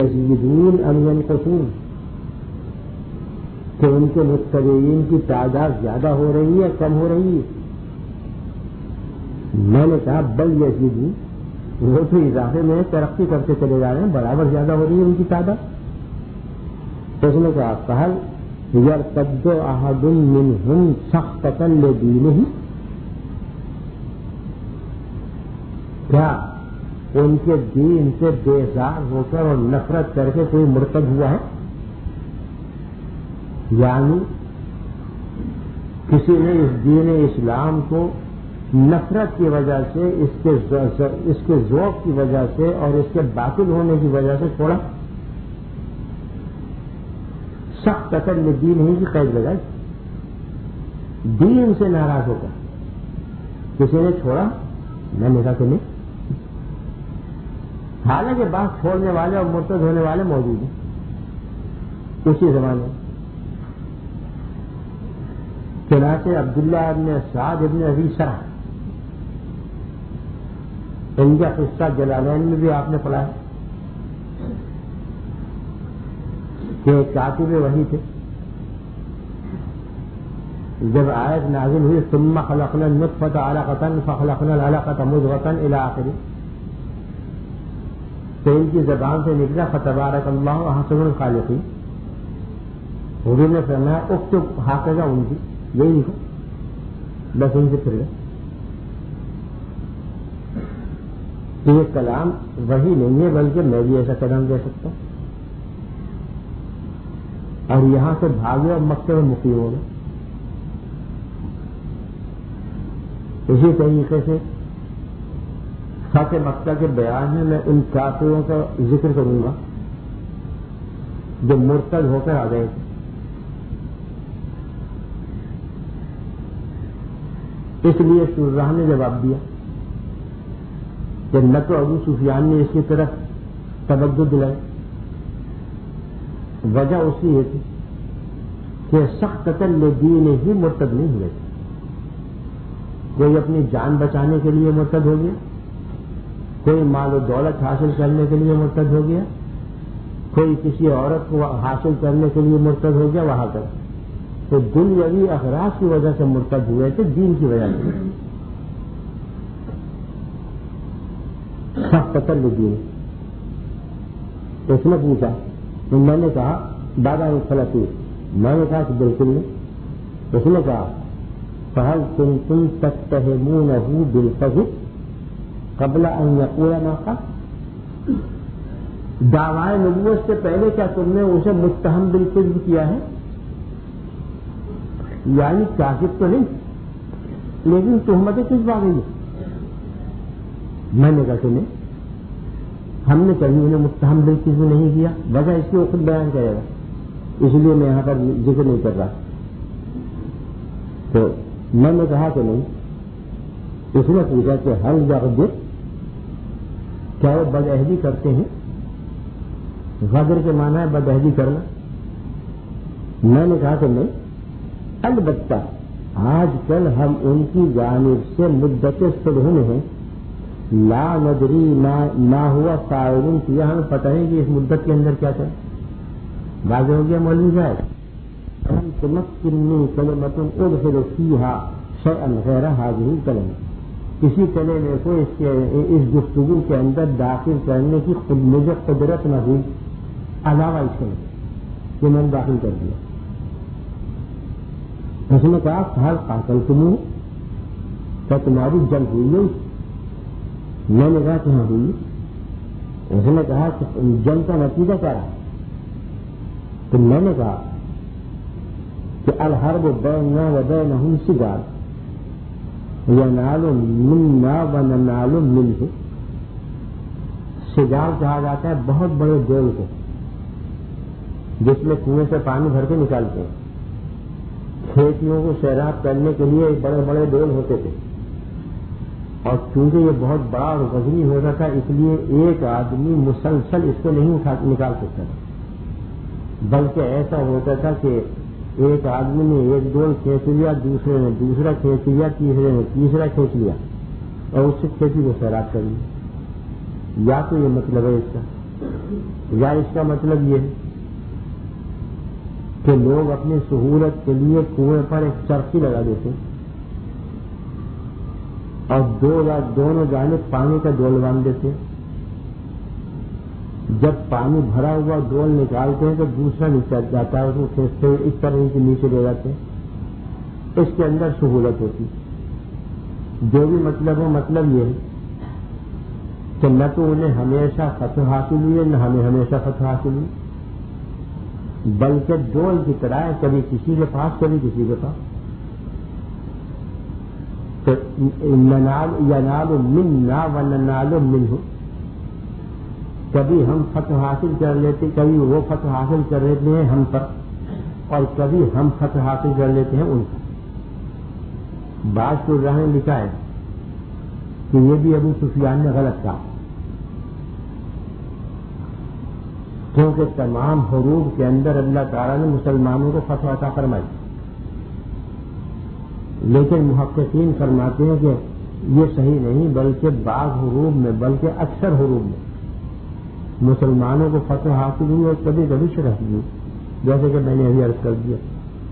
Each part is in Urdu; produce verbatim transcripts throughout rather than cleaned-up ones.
یزیدون ام ینقصون، کہ ان کے متبعین کی تعداد زیادہ ہو رہی ہے کم ہو رہی ہے؟ میں نے کہا بل یزیدون، وہ تو اضافے میں ترقی کرتے چلے جا رہے ہیں، برابر زیادہ ہو رہی ہے ان کی تعداد. تو اس نے کہا قال یرتد احد منهم سخطۃ لدینہ، کیا ان کے دین سے بیزار ہو کر اور نفرت کر کے کوئی مرتد ہوا ہے؟ یعنی کسی نے اس دین اسلام کو نفرت کی وجہ سے، اس کے اس کے ذوق کی وجہ سے اور اس کے باطل ہونے کی وجہ سے چھوڑا. سخت قتل میں دین ہی کی قید لگائی، دین سے ناراض ہو کر کسی نے چھوڑا؟ میں نے کہا کہ نہیں. حالانکہ بات چھوڑنے والے اور مرتد ہونے والے موجود ہیں اسی زمانے میں. چنانچہ عبداللہ ابن سعد ابن ابی سرح، ان کا قصہ جلالین میں بھی آپ نے پڑھا ہے کہ کاتب وحی تھے. جب آیت نازل ہوئی ثم خلقنا النطفة علقة فخلقنا العلقة مضغة الى آخره، تو ان کی زبان سے نکلا فتبارک اللہ احسن الخالقین. حضور نے فرمایا اکتب حافظہ ان کی، یہی لکھو، بس ان سے پھر گئے. تو یہ کلام وہی نہیں ہے، بلکہ میں بھی ایسا کلام دے سکتا ہوں. اور یہاں سے بھاگے اور مکے میں مقیم ہو گئے. اسی طریقے سے فتح مکہ کے بیان میں میں ان کافروں کا ذکر کروں گا جو مرتد ہو کر آ گئے تھے. اس لیے شجاع نے جواب دیا کہ نہ تو ابو سفیان نے اس کی طرف توجہ دلائی، وجہ اسی یہ تھی کہ سخت قتل لدین ہی مرتد نہیں ہوئے تھے. کوئی اپنی جان بچانے کے لیے مرتد ہو گیا، کوئی مال و دولت حاصل کرنے کے لیے مرتد ہو گیا، کوئی کسی عورت کو حاصل کرنے کے لیے مرتد ہو گیا، وہاں تک. تو دنیاوی اغراض کی وجہ سے مرتد ہوئے تھے، دین کی وجہ سے. سخت قتل لدین. اس نے پوچھا تو میں نے کہا دادا فلسطین، میں نے کہا کہ بالکل نہیں. اس نے کہا فہل کنتم تتہمونہ بالکذب قبل ان یقول ما قال، دعوائے نبوت سے پہلے کیا تم نے اسے متہم بالکذب کیا ہے؟ یعنی کاذب تو نہیں، لیکن تہمتیں کس بات ہے؟ میں نے کہا کہ نہیں، ہم نے کبھی انہیں متہم بالکذب نہیں کیا. وجہ اس کی وہ خود بیان کرے گا، اس لیے میں یہاں پر ذکر نہیں کر رہا. تو میں نے کہا کہ نہیں. اس نے پوچھا کہ ہر غدر، کیا وہ بدعہدی کرتے ہیں؟ غدر کے معنی ہے بدعہدی کرنا. میں نے کہا کہ نہیں، البتہ آج کل ہم ان کی جانب سے مدت صلح میں ہیں، لا ندری ما ہوا فاعل کیا، ہمیں پتہ نہیں کہ اس مدت کے اندر کیا کریں. واضح ہو گیا مولوی صاحب؟ ہم تمکنی کلمۃ ادخل فیہا شیئا غیر ہذہ الکلمہ، کسی کلمے کو اس کے اس گفتگو کے اندر داخل کرنے کی خود مجھے قدرت نہ ہوئی علاوہ اس کے کہ میں نے داخل کر دیا. اس نے کہا حال قاتل تمہیں، کیا تمہاری جنگ ہوئی ہے؟ میں نے کہا کہ ہاں ہوئی. اس نے کہا کہ جنگ کا نتیجہ کیا رہا؟ تو میں نے کہا کہ الحرب بیننا و بینہم سجال ینال منا و ننال منہ. سجال کہا جاتا ہے بہت بڑے ڈول کو جس میں کنویں سے پانی بھر کے نکالتے ہیں. کھیتیوں کو سیراب کرنے کے لیے بڑے بڑے ڈول ہوتے تھے، اور چونکہ یہ بہت بڑا اور وزنی ہوتا تھا اس لیے ایک آدمی مسلسل اس کو نہیں نکال سکتا تھا، بلکہ ایسا ہوتا تھا کہ ایک آدمی نے ایک ڈول کھینچ لیا، دوسرے نے دوسرا کھینچ لیا، تیسرے نے تیسرا کھینچ لیا اور اس سے کھیتی کو سیراب کر لیا. یا تو یہ مطلب ہے اس کا یا اس کا مطلب یہ ہے کہ لوگ اپنی سہولت کے لیے کنویں پر ایک چرخی لگا دیتے ہیں اور دو یا دونوں جانب پانی کا ڈول باندھ دیتے ہیں. جب پانی بھرا ہوا ڈول نکالتے ہیں تو دوسرا نیچے جاتا ہے, اس کو کھینچتے ہوئے اس طرح کے نیچے لے جاتے ہیں. اس کے اندر سہولت ہوتی. جو بھی مطلب ہو, مطلب یہ ہے کہ نہ تو انہیں ہمیشہ فتح حاصل ہوئی ہے نہ ہمیں ہمیشہ فتح حاصل ہوئی, بلکہ ڈول کی طرح ہے, کبھی کسی کے پاس کبھی کسی کے پاس. تو ینال منا و ننال منہ, کبھی ہم فتح حاصل کر لیتے, کبھی وہ فتح حاصل کر لیتے ہیں ہم پر, اور کبھی ہم فتح حاصل کر لیتے ہیں ان پر. بعض شراح نے لکھا ہے کہ یہ بھی ابو سفیان نے غلط کہا, کیونکہ تمام حروب کے اندر اللہ تعالیٰ نے مسلمانوں کو فتح عطا فرمائی, لیکن محققین فرماتے ہیں کہ یہ صحیح نہیں, بلکہ بعض حروب میں بلکہ اکثر حروب میں مسلمانوں کو فتح حاصل ہوئی اور کبھی کبھی شکست ہوئی, جیسے کہ میں نے ابھی عرض کر دیا.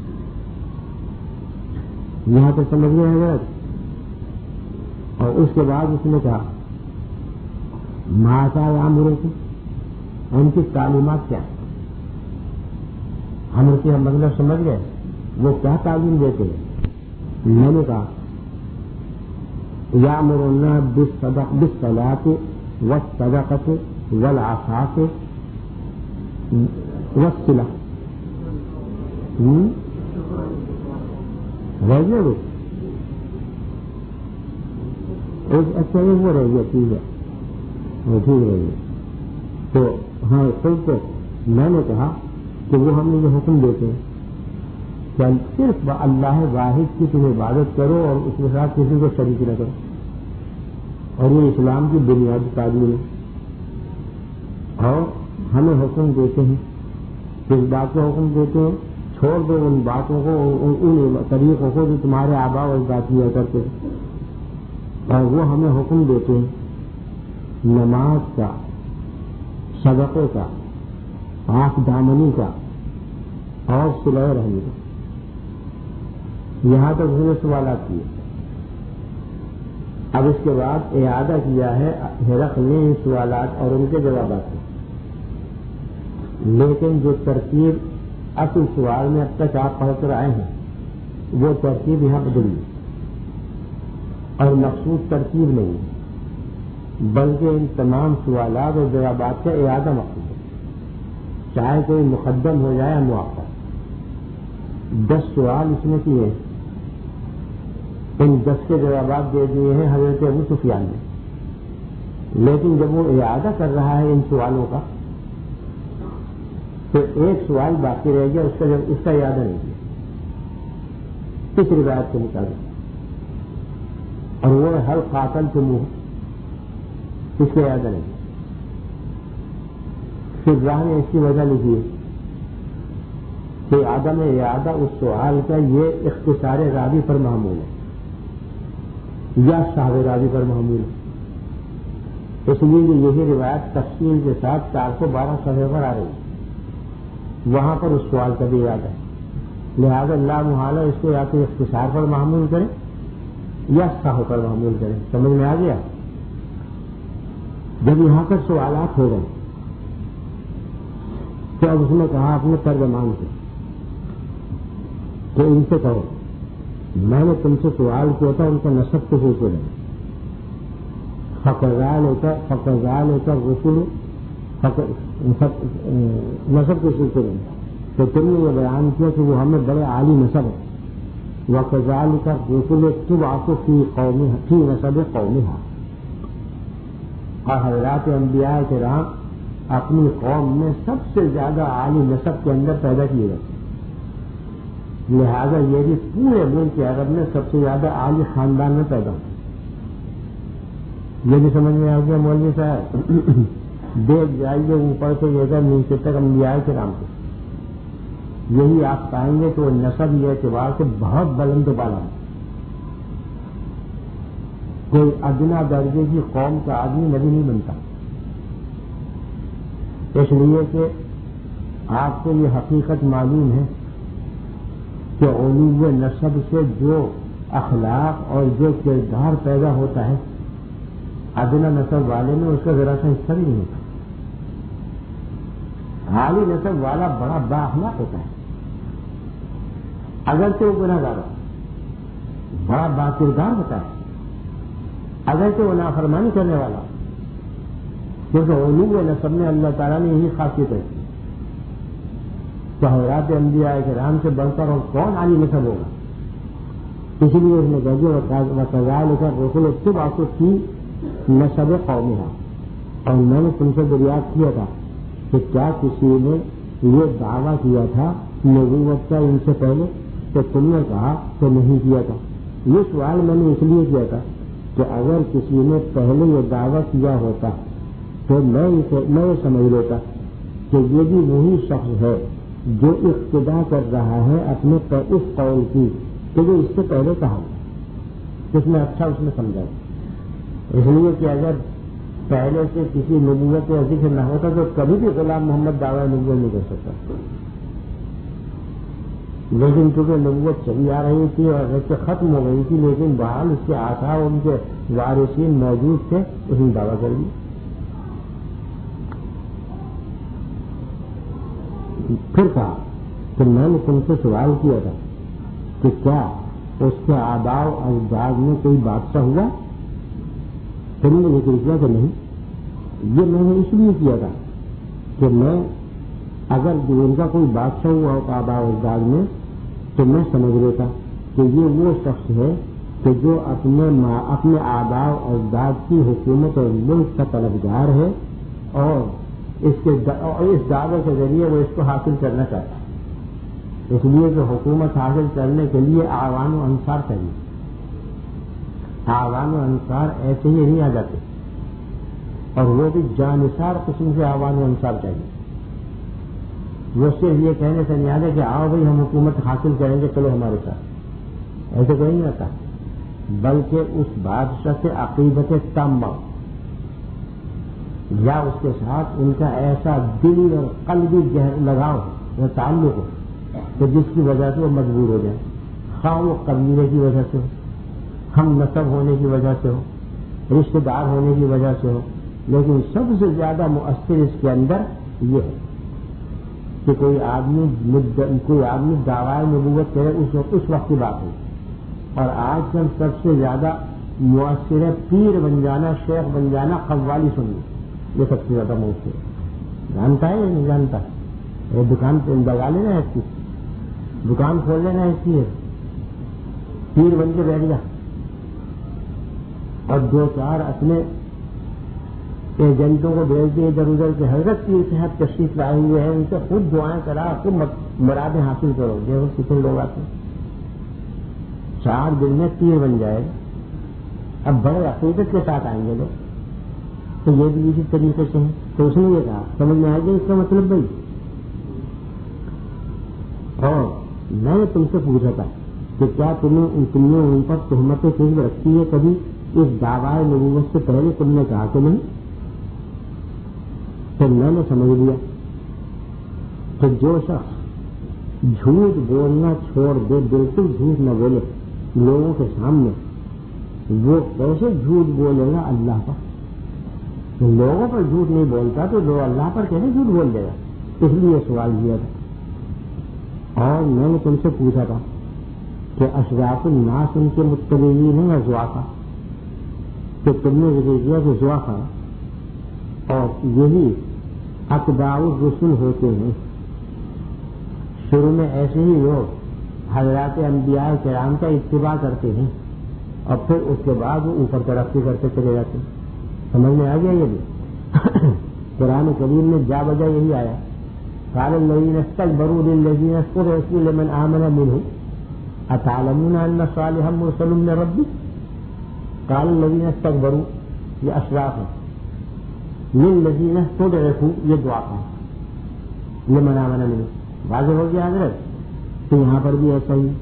یہاں تو سمجھ میں آئے گا. اور اس کے بعد اس نے کہا ماتا یامروں کی, ان کی تعلیمات کیا ہے. ہم اسے مطلب سمجھ گئے وہ کیا تعلیم دیتے ہیں. میں نے کہا یامرنا بالصلاۃ والصدقۃ والعفاف والصلہ. رہ گیا وہ اچھا یہ وہ رہ گیا, ٹھیک ہے وہ ٹھیک رہ گیا. تو ہاں خود کو میں نے کہا کہ وہ ہم نے یہ حکم دیتے ہیں کہ صرف اللہ واحد کی تم عبادت کرو اور اس کے ساتھ کسی کو شریک نہ کرو, اور یہ اسلام کی بنیادی تعلیم ہے. اور ہمیں حکم دیتے ہیں, کس بات کو حکم دیتے ہیں, چھوڑ دو ان باتوں کو, ان طریقوں کو جو تمہارے آبا و اجداد کیا کرتے ہیں. اور وہ ہمیں حکم دیتے ہیں نماز کا, صدقے کا, آنکھ دامنی کا اور صلہ رحمی کا. یہاں تک نے سوالات کیے. اب اس کے بعد اعادہ کیا ہے ہرقل نے ان سوالات اور ان کے جوابات میں, لیکن جو ترتیب اصل سوال میں اب تک آپ پڑھ کر آئے ہیں وہ ترتیب یہاں بدلی اور مخصوص ترتیب نہیں ہے, بلکہ ان تمام سوالات اور جوابات کا اعادہ مقصود ہے, چاہے کوئی مقدم ہو جائے یا مؤخر. دس سوال اس نے کیے ہیں, ان دس کے جوابات دے دیے ہیں حضرت ابو سفیان نے, لیکن جب وہ اعادہ کر رہا ہے ان سوالوں کا تو ایک سوال باقی رہ گیا, اس کا جب اس کا اعادہ نہیں کیا کس روایت کے مطابق, اور وہ ہر قاتل کے منہ اس کا اعادہ نہیں کیا. پھر راہ نے اس کی وجہ لکھی ہے کہ عدم اعادہ اس سوال کا یہ اختصار راوی پر معمول ہے یا صاحب راوی پر معمول ہے, اس لیے کہ یہی روایت تفصیل کے ساتھ چار سو بارہ صفحے پر آ رہی ہے, وہاں پر اس سوال کا بھی یاد ہے. لہذا اللہ محالہ اس کو یا تو اختصار پر معمول کرے یا صاحب پر معمول کرے. سمجھ میں آ گیا. جب یہاں پر سوالات ہو گئے تو اب اس نے کہا اپنے ترجمان سے کہ ان سے کہو میں نے تم سے سوال کیا تھا ان کا نسب کو پوچھے رہے, فقزال ہوتا فقزال ہوتا رسول نسب کو پوچھے رہے, تو تم نے یہ بیان کیا کہ وہ ہمیں بڑے عالی نسب ہے. وقزال کا رسول تب آپ فی قومی فی نسب قومی ہے, اور حضرات انبیاء کرام اپنی قوم میں سب سے زیادہ عالی نسب کے اندر پیدا کیے جاتے ہیں. لہذا یہ بھی پورے ملک عرب میں سب سے زیادہ عالی خاندان میں پیدا ہوتا ہے. یہ بھی سمجھ میں آ گیا مولوی صاحب. دیکھ جائیے اوپر سے لے کر نیچے تک انبیاء کرام کو, یہی آپ پائیں گے کہ وہ نسب یہ اعتبار سے بہت بلند و بالا ہے. کوئی ادنا درجے کی قوم کا آدمی نبی نہیں بنتا. اس لیے کہ آپ کو یہ حقیقت معلوم ہے کہ علو نسب سے جو اخلاق اور جو کردار پیدا ہوتا ہے ادنا نسب والے میں اس کا ذرا سا حصہ بھی نہیں ہوتا. عالی نسب والا بڑا با اخلاق ہوتا ہے اگرچہ وہ گناہگار ہو, بڑا با کردار ہوتا ہے اگرچہ وہ نافرمانی کرنے والا, کیونکہ علو نسب میں اللہ تعالیٰ نے یہی خاصیت ہے کہ حضرات انبیاء کرام سے بڑھ کر اور کون عالی نسب ہوگا. اسی لیے اس نے کہا کہ وقضا لکھا رسول صرف آپ کو تھی نسب قومی ہے. اور میں نے تم سے دریافت کیا تھا کہ کیا کسی نے یہ دعویٰ کیا تھا نبوت کا ان سے پہلے, تو تم نے کہا کہ نہیں کیا تھا. یہ سوال میں نے اس لیے کیا تھا کہ اگر کسی نے پہلے یہ دعویٰ کیا ہوتا تو میں میں یہ سمجھ لیتا کہ یہ بھی وہی شخص ہے جو اقتدا کر رہا ہے اپنے اس قول کی کہ جو اس سے پہلے کہا, اس میں اچھا اس میں سمجھا. اس لیے کہ اگر پہلے سے کسی نبوت کے ذکر نہ ہوتا تو کبھی بھی غلام محمد دعویٰ نبوت نہیں کر سکتا. لیکن چونکہ نبوت چلی آ رہی تھی اور رچ ختم ہو گئی تھی, لیکن بہرحال اس کے آثار ان کے وارثین موجود تھے, اس نے دعویٰ کر دیا. پھر کہا کہ میں نے تم سے سوال کیا تھا کہ کیا اس کے آباء و اجداد میں کوئی بادشاہ ہوا؟ تم نے ذکر کیا کہ نہیں. یہ میں نے اس لیے کیا تھا کہ میں اگر ان کا کوئی بادشاہ ہوا ہو آباء و اجداد میں تو میں سمجھ لیتا کہ یہ وہ شخص ہے کہ جو اپنے اپنے آباء و اجداد کی حکومت اور ملک کا طلبگار ہے اور اس کے اس دعوے کے ذریعے وہ اس کو حاصل کرنا چاہتا ہے. اس لیے کہ حکومت حاصل کرنے کے لیے اعوان و انصار چاہیے. اعوان و انصار ایسے ہی نہیں آ جاتے, اور وہ بھی جانصار قسم سے اعوان و انصار چاہیے. وہ صرف یہ کہنے سے نہیں آتے کہ آؤ بھائی ہم حکومت حاصل کریں گے چلو ہمارے ساتھ, ایسے کوئی نہیں آتا, بلکہ اس بادشاہ سے عقیدت تامہ یا اس کے ساتھ ان کا ایسا دلی اور قلبی لگاؤ یا تعلق ہو کہ جس کی وجہ سے وہ مجبور ہو جائے, خواہ وہ قبیلے کی وجہ سے ہو, ہم نسب ہونے کی وجہ سے ہو, رشتہ دار ہونے کی وجہ سے ہو. لیکن سب سے زیادہ مؤثر اس کے اندر یہ ہے کہ کوئی آدمی کوئی آدمی دعویٰ نبوت کرے اس وقت اس وقت کی بات ہے. اور آج کل سب سے زیادہ مؤثر ہے پیر بن جانا, شیخ بن جانا, قوالی سننا, یہ سب سے زیادہ مؤثر ہے. جانتا ہے یا نہیں جانتا؟ یہ دکان پہ لگا لینا ہے, اس کی دکان کھول لینا ہے, اس کی پیر بن کے بیٹھ گیا اور دو چار اپنے ایجنٹوں کو بھیج دیے ادھر ادھر کے حضرت کی صحت تشریف لائے ہوئے ہیں, ان سے خود دعائیں کرا تو مرادیں حاصل کرو. دیکھو کتنے لوگ آتے ہیں, چار دن میں پیر بن جائے. اب بڑے عقیدت کے ساتھ آئیں گے لوگ, تو یہ بھی اسی طریقے سے ہے. تو اس نے یہ کہا, سمجھ میں آ گیا اس کا مطلب بھائی. اور میں نے تم سے پوچھا تھا کہ کیا تمہیں تم نے ان پر تہمت کذب رکھی ہے کبھی اس دعویٰ نبوت سے پہلے؟ تم نے کہا کہ نہیں. تو میں نے سمجھ لیا کہ جو شخص جھوٹ بولنا چھوڑ دے, بالکل جھوٹ نہ بولے لوگوں کے سامنے, وہ کیسے جھوٹ بولے گا اللہ پر؟ لوگوں پر جھوٹ نہیں بولتا تو لوگ اللہ پر کیسے جھوٹ بول دے گا؟ اس لیے سوال کیا تھا. اور میں نے تم سے پوچھا تھا کہ اشراف الناس ان کے متبعین ہیں یا زوافہ, کہ تم نے ذکر کیا کہ زوافہ اور یہی اتباع الرسل ہوتے ہیں. شروع میں ایسے ہی لوگ حضرات انبیاء کرام کا اتباع کرتے ہیں اور پھر اس کے بعد وہ اوپر ترقی کرتے چلے جاتے ہیں. سمجھ میں آ گیا یہ بھی؟ قرآن کریم میں جا بجا یہی آیا, قال الذین استکبروا للذین استضعفوا لمن آمن منهم اتعلمون ان صالحا مرسل من ربک. قال الذین استکبروا, یہ اشراف ہے, للذین استضعفوا یہ دعا ہے, لمن آمن منهم. واضح ہو گیا حضرت؟ تو یہاں پر بھی ایسا ہی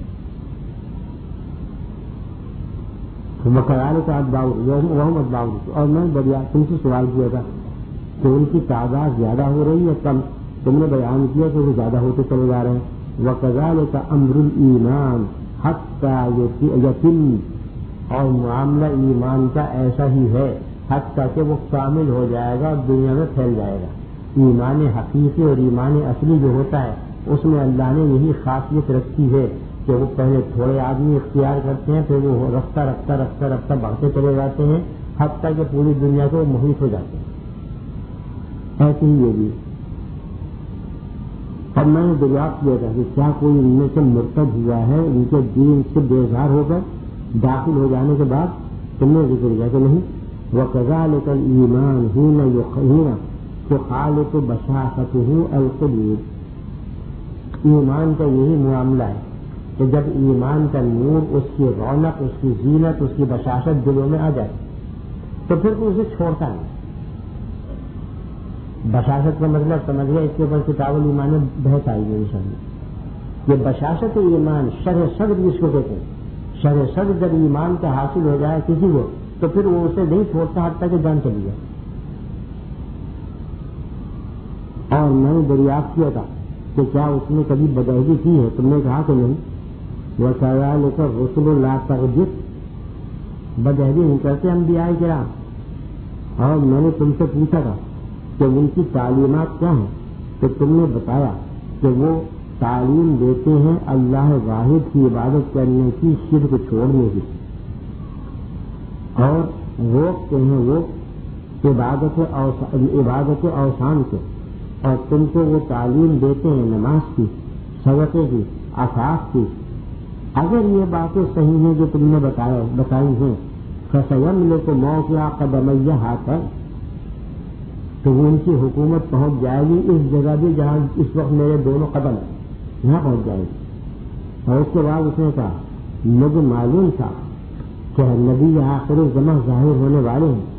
وقال کا اتباع وہم اتباع. اور میں بڑھیا تم سے سوال کیا تھا کہ ان کی تعداد زیادہ ہو رہی ہے کم؟ تم نے بیان کیا کہ وہ زیادہ ہوتے چلے جا رہے ہیں. وَكَذَلِكَ أَمْرُ الْإِيمَانِ حَتَّى يَتِمَّ، اور معاملہ ایمان کا ایسا ہی ہے حتیٰ کہ وہ کامل ہو جائے گا اور دنیا میں پھیل جائے گا. ایمان حقیقی اور ایمان اصلی جو ہوتا ہے اس میں اللہ نے یہی خاصیت رکھی ہے کہ وہ پہلے تھوڑے آدمی اختیار کرتے ہیں، پھر وہ رفتہ رفتہ رفتہ رفتہ بڑھتے چلے جاتے ہیں حتیٰ کہ پوری دنیا کو محیط ہو جاتے ہیں. ایسے ہی یہ بھی. اور میں نے دریافت کیا تھا کہ کیا کوئی ان میں سے مرتد ہوا ہے ان کے دین سے بیزار ہو کر داخل ہو جانے کے بعد؟ تم نے ذکر کیا کہ نہیں. وَكَذَلِكَ الْإِيمَانُ حِينَ يُخْحِينَ تُخَالِطُ بَشَاشَتُهُ الْقُلُوبَ. ایمان کا یہی معاملہ ہے کہ جب ایمان کا نور، اس کی رونق، اس کی زینت، اس کی بشاشت دلوں میں آ جائے تو پھر کوئی اسے چھوڑتا نہیں. بشاشت کا مطلب سمجھ گیا، اس کے اوپر کتاب الایمان میں بحث آئی ہے انشاءاللہ. یہ بشاشت ایمان، شرح صدر جس کو کہتے ہیں، شرح صدر جب ایمان کا حاصل ہو جائے کسی کو تو پھر وہ اسے نہیں چھوڑتا حتیٰ کہ جان چلی جائے. اور میں نے دریافت کیا تھا کہ کیا اس نے کبھی بدعہدی کی ہے؟ تم نے کہا کہ نہیں. وَكَذَلِكَ الرُّسُلُ لَا تَغْدِرُ، بدعہدی نہیں کرتے انبیاء کرام. اور میں نے تم سے پوچھا تھا کہ ان کی تعلیمات کیا ہیں، تو تم نے بتایا کہ وہ تعلیم دیتے ہیں اللہ واحد کی عبادت کرنے کی، شرک چھوڑنے کی، اور روکتے ہیں وہ عبادت عبادت اوثان سے. اور تم کو وہ تعلیم دیتے ہیں نماز کی، صدقے کی، عفاف کی. اگر یہ باتیں صحیح ہیں جو تم نے بتایا بتائی ہیں، فَسَيَمْلِكُ مَوْقِعَ قَدَمَيَّ هَاتَيْنِ، تو وہ ان کی حکومت پہنچ جائے گی اس جگہ بھی جہاں اس وقت میرے دونوں قدم ہیں، یہاں پہنچ جائے گی. اور اس کے بعد اس نے کہا مجھے معلوم تھا کہ نبی آخر زمان ظاہر ہونے والے ہیں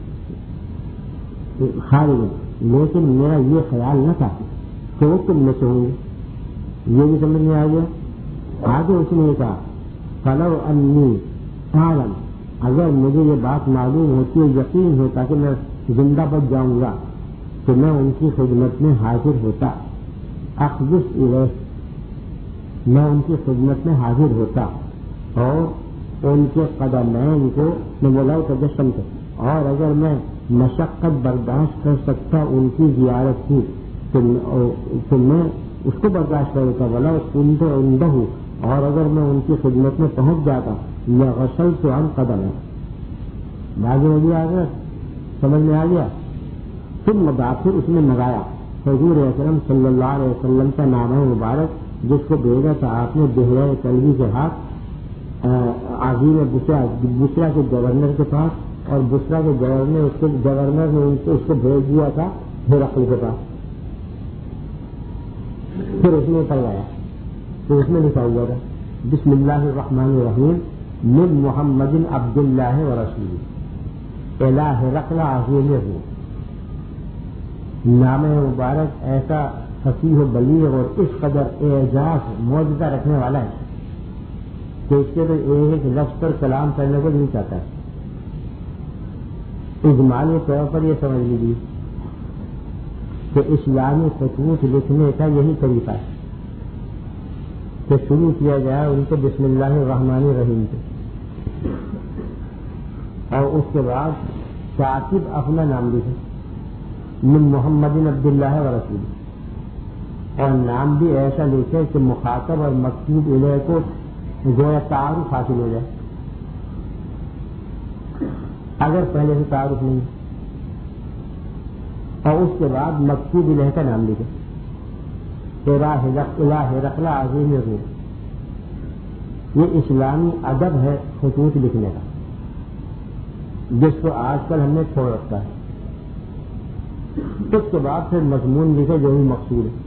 خارج میں، لیکن میرا یہ خیال نہ تھا کہ وہ تم میں سے ہوں گے. یہ بھی سمجھ میں آ گیا. آگے اس نے کہا فَلَوْ أَنِّي أَعْلَمُ، اگر مجھے یہ بات معلوم ہوتی ہے، یقین ہوتا کہ میں زندہ بچ جاؤں گا تو میں ان کی خدمت میں حاضر ہوتا. اخذس الیہ، میں ان کی خدمت میں حاضر ہوتا اور ان کے قدمین کو میں بولا تجسم تھا. اور اگر میں مشقت برداشت کر سکتا ان کی زیارت کی تو میں اس کو برداشت کر لیتا. بولا کنت عندہ، اور اگر میں ان کی خدمت میں پہنچ جاتا لغسلت عن قدمہ. باقی نہیں آ گیا، سمجھ میں آ گیا. پھر مدافر اس نے منگایا حضور اکرم صلی اللہ علیہ وسلم کا نام مبارک جس کو بھیجا تھا آپ نے بحیرہ کلبی کے ہاتھ عظیم بسرا بسرا کے گورنر کے پاس، اور بسرا کے گورنر اس کے گورنر نے اس کو بھیج دیا تھا ہرقل کے پاس. پھر اس نے پڑھایا تو اس میں لکھا ہوا تھا بسم اللہ الرحمن الرحیم من محمد عبد اللہ و رسول الہ ہرقل عظیم ہو. نام مبارک ایسا فصیح و بلیغ اور اس قدر اعجاز معجزہ رکھنے والا ہے کہ اس کے تو ایک لفظ پر کلام کرنے کو نہیں چاہتا ہے. اجمالی طور پر یہ سمجھ لیجیے کہ اسلامی خطوط لکھنے کا یہی طریقہ ہے کہ شروع کیا گیا ان کو بسم اللہ الرحمن الرحیم سے، اور اس کے بعد کاتب اپنا نام لکھے من محمد عبد اللہ و رسول، اور نام بھی ایسا لکھے کہ مخاطب اور مکتوب الیہ کو گویا تعارف حاصل ہو جائے اگر پہلے سے تعارف نہیں. اور اس کے بعد مکتوب الیہ کا نام لکھے الہ ہرقل عظیم ہو. یہ اسلامی ادب ہے خطوط لکھنے کا جس کو آج کل ہم نے چھوڑ رکھا ہے. اس کے بعد پھر مضمون لکھے جو بھی مقصود ہے.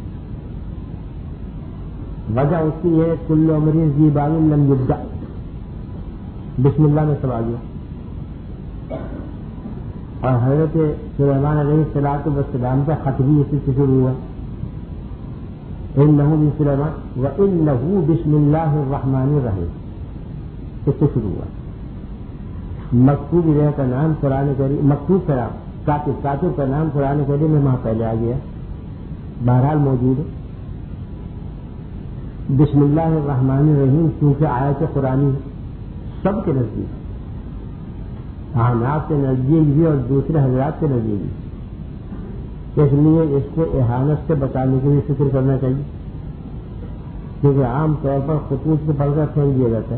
وجہ اس کی یہ کل عمری ذی بال لم یبدأ، بسم اللہ میں سب آ گیا. اور حضرت سلیمان علیہ الصلوۃ والسلام کا خط بھی اسی سے شروع ہوا انہ من سلیمان وانہ بسم اللہ الرحمن الرحیم، اس سے شروع ہوا. مکتوب الیہ کا نام قرآن کریم، مکتوب کلام کاتب کاتب کا نام قرآن کریم میں وہاں پہلے آ گیا، بہرحال موجود ہے۔ بسم اللہ الرحمن الرحیم کیونکہ آیت قرآنی سب کے نزدیک، احناف کے نزدیک بھی اور دوسرے حضرات کے نزدیک بھی، اس لیے اس کو احانت سے بچانے کے لیے فکر کرنا چاہیے، کیونکہ عام طور پر خطوط کو پڑھ کر پھینک دیا جاتا ہے۔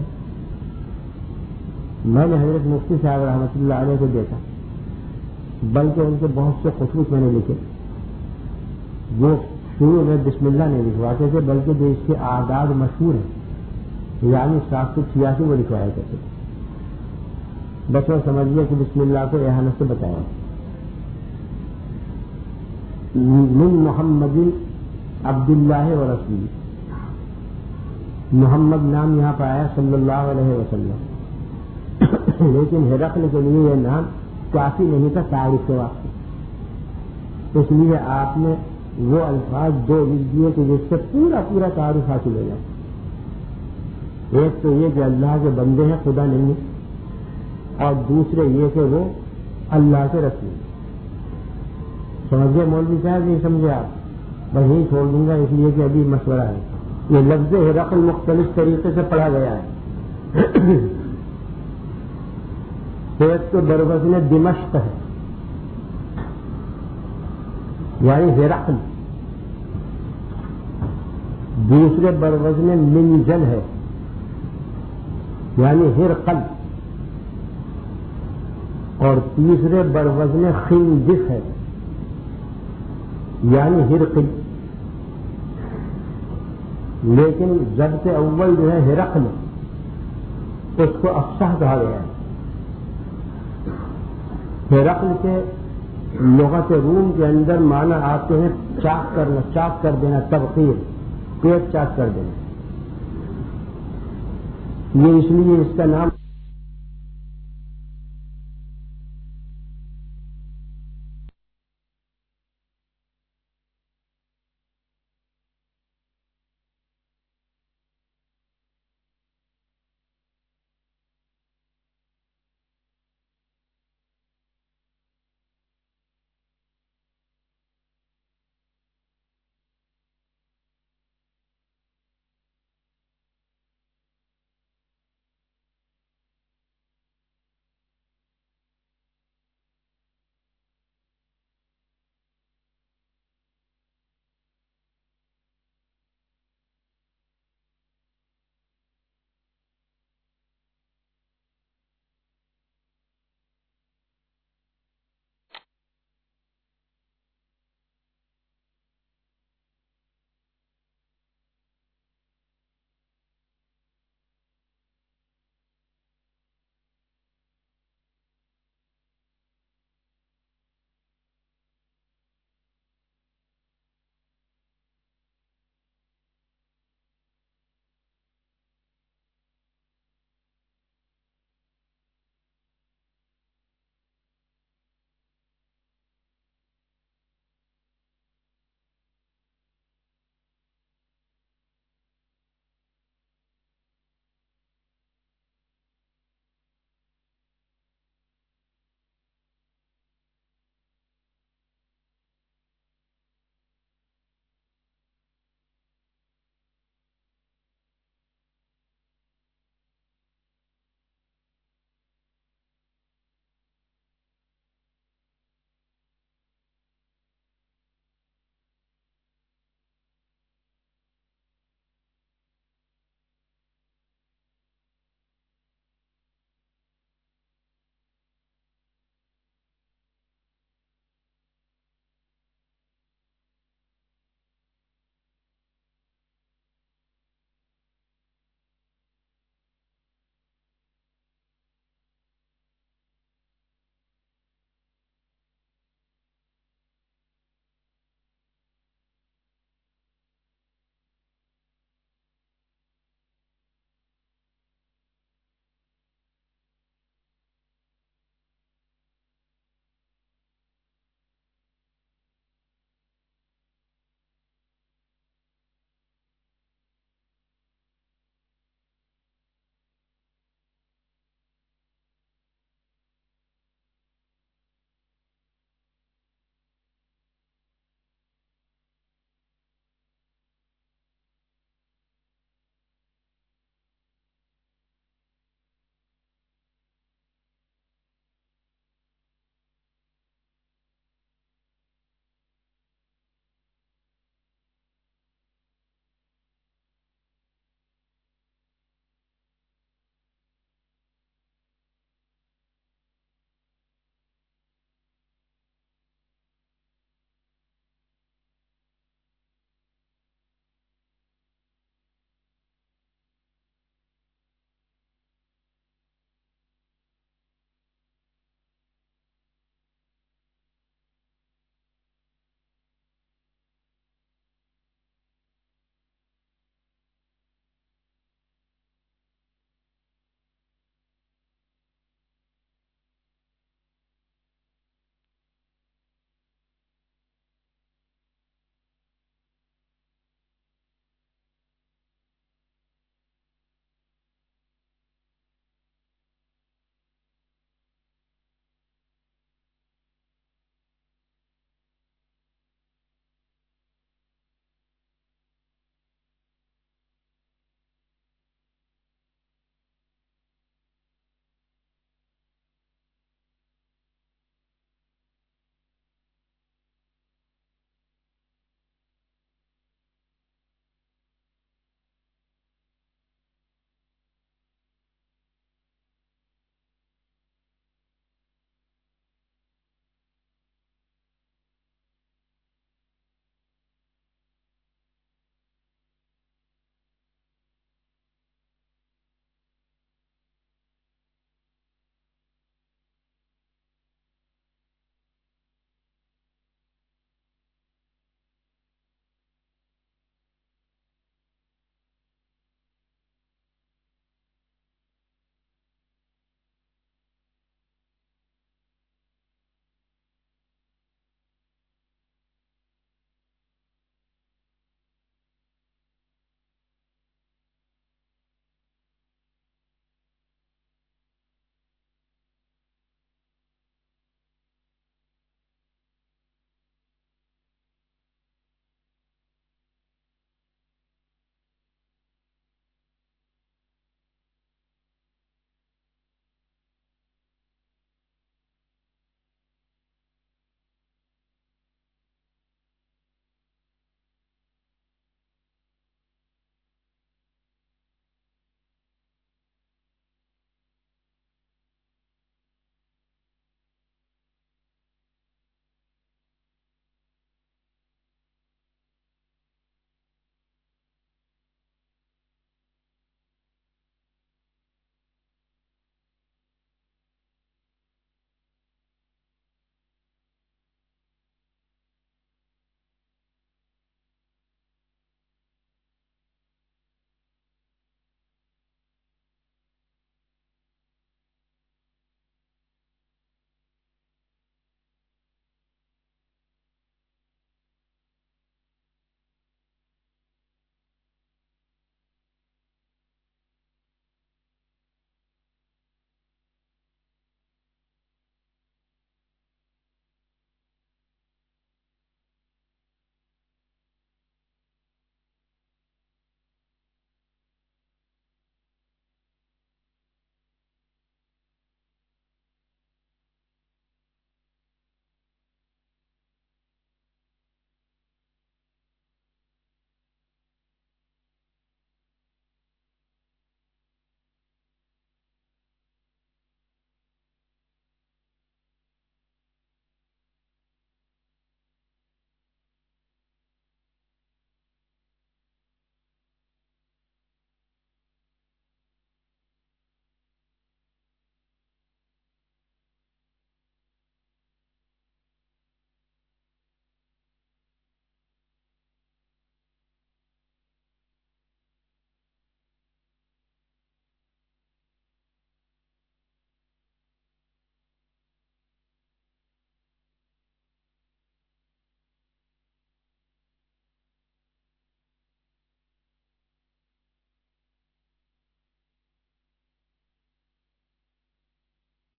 میں نے حضرت مفتی صاحب رحمۃ اللہ علیہ کو دیکھا، بلکہ ان کے بہت سے خطوط میں نے لکھے، وہ شروع میں بسم اللہ نہیں لکھواتے تھے، بلکہ جو اس کے اعداد مشہور ہیں، یعنی سات سو چھیاسی وہ لکھوایا کرتے تھے، بس وہ سمجھیے کہ بسم اللہ کو احانت سے بتایا۔ من محمد عبد اللہ و رسول، محمد نام یہاں پر آیا صلی اللہ علیہ وسلم، لیکن ہرقل کے لیے یہ نام کافی نہیں تھا تعریف کے واسطے، اس لیے آپ نے وہ الفاظ دو لکھ دیے کہ جس سے پورا پورا تعارف حاصل ہو جائے۔ ایک تو یہ کہ اللہ کے بندے ہیں، خدا نہیں ہے، اور دوسرے یہ کہ وہ اللہ کے رسول۔ سمجھے مولوی صاحب؟ نہیں سمجھے آپ؟ بس یہی چھوڑ دوں گا، اس لیے کہ ابھی مشورہ ہے۔ یہ لفظ ہرقل مختلف طریقے سے پڑھا گیا ہے۔ ایک تو بروزن دمشق ہے، یعنی ہرقل، دوسرے بروزن منجل ہے، یعنی ہرقل، اور تیسرے بروزن خندق ہے، یعنی ہرقل۔ لیکن ضبط اول جو ہے ہرقل، اس کو افصح کہا گیا ہے۔ ہرقل کے لغت روم کے اندر معنی آتے ہیں چاک کرنا، چاک کر دینا، تبخیر، پیٹ چاک کر دینا۔ یہ اس لیے اس کا نام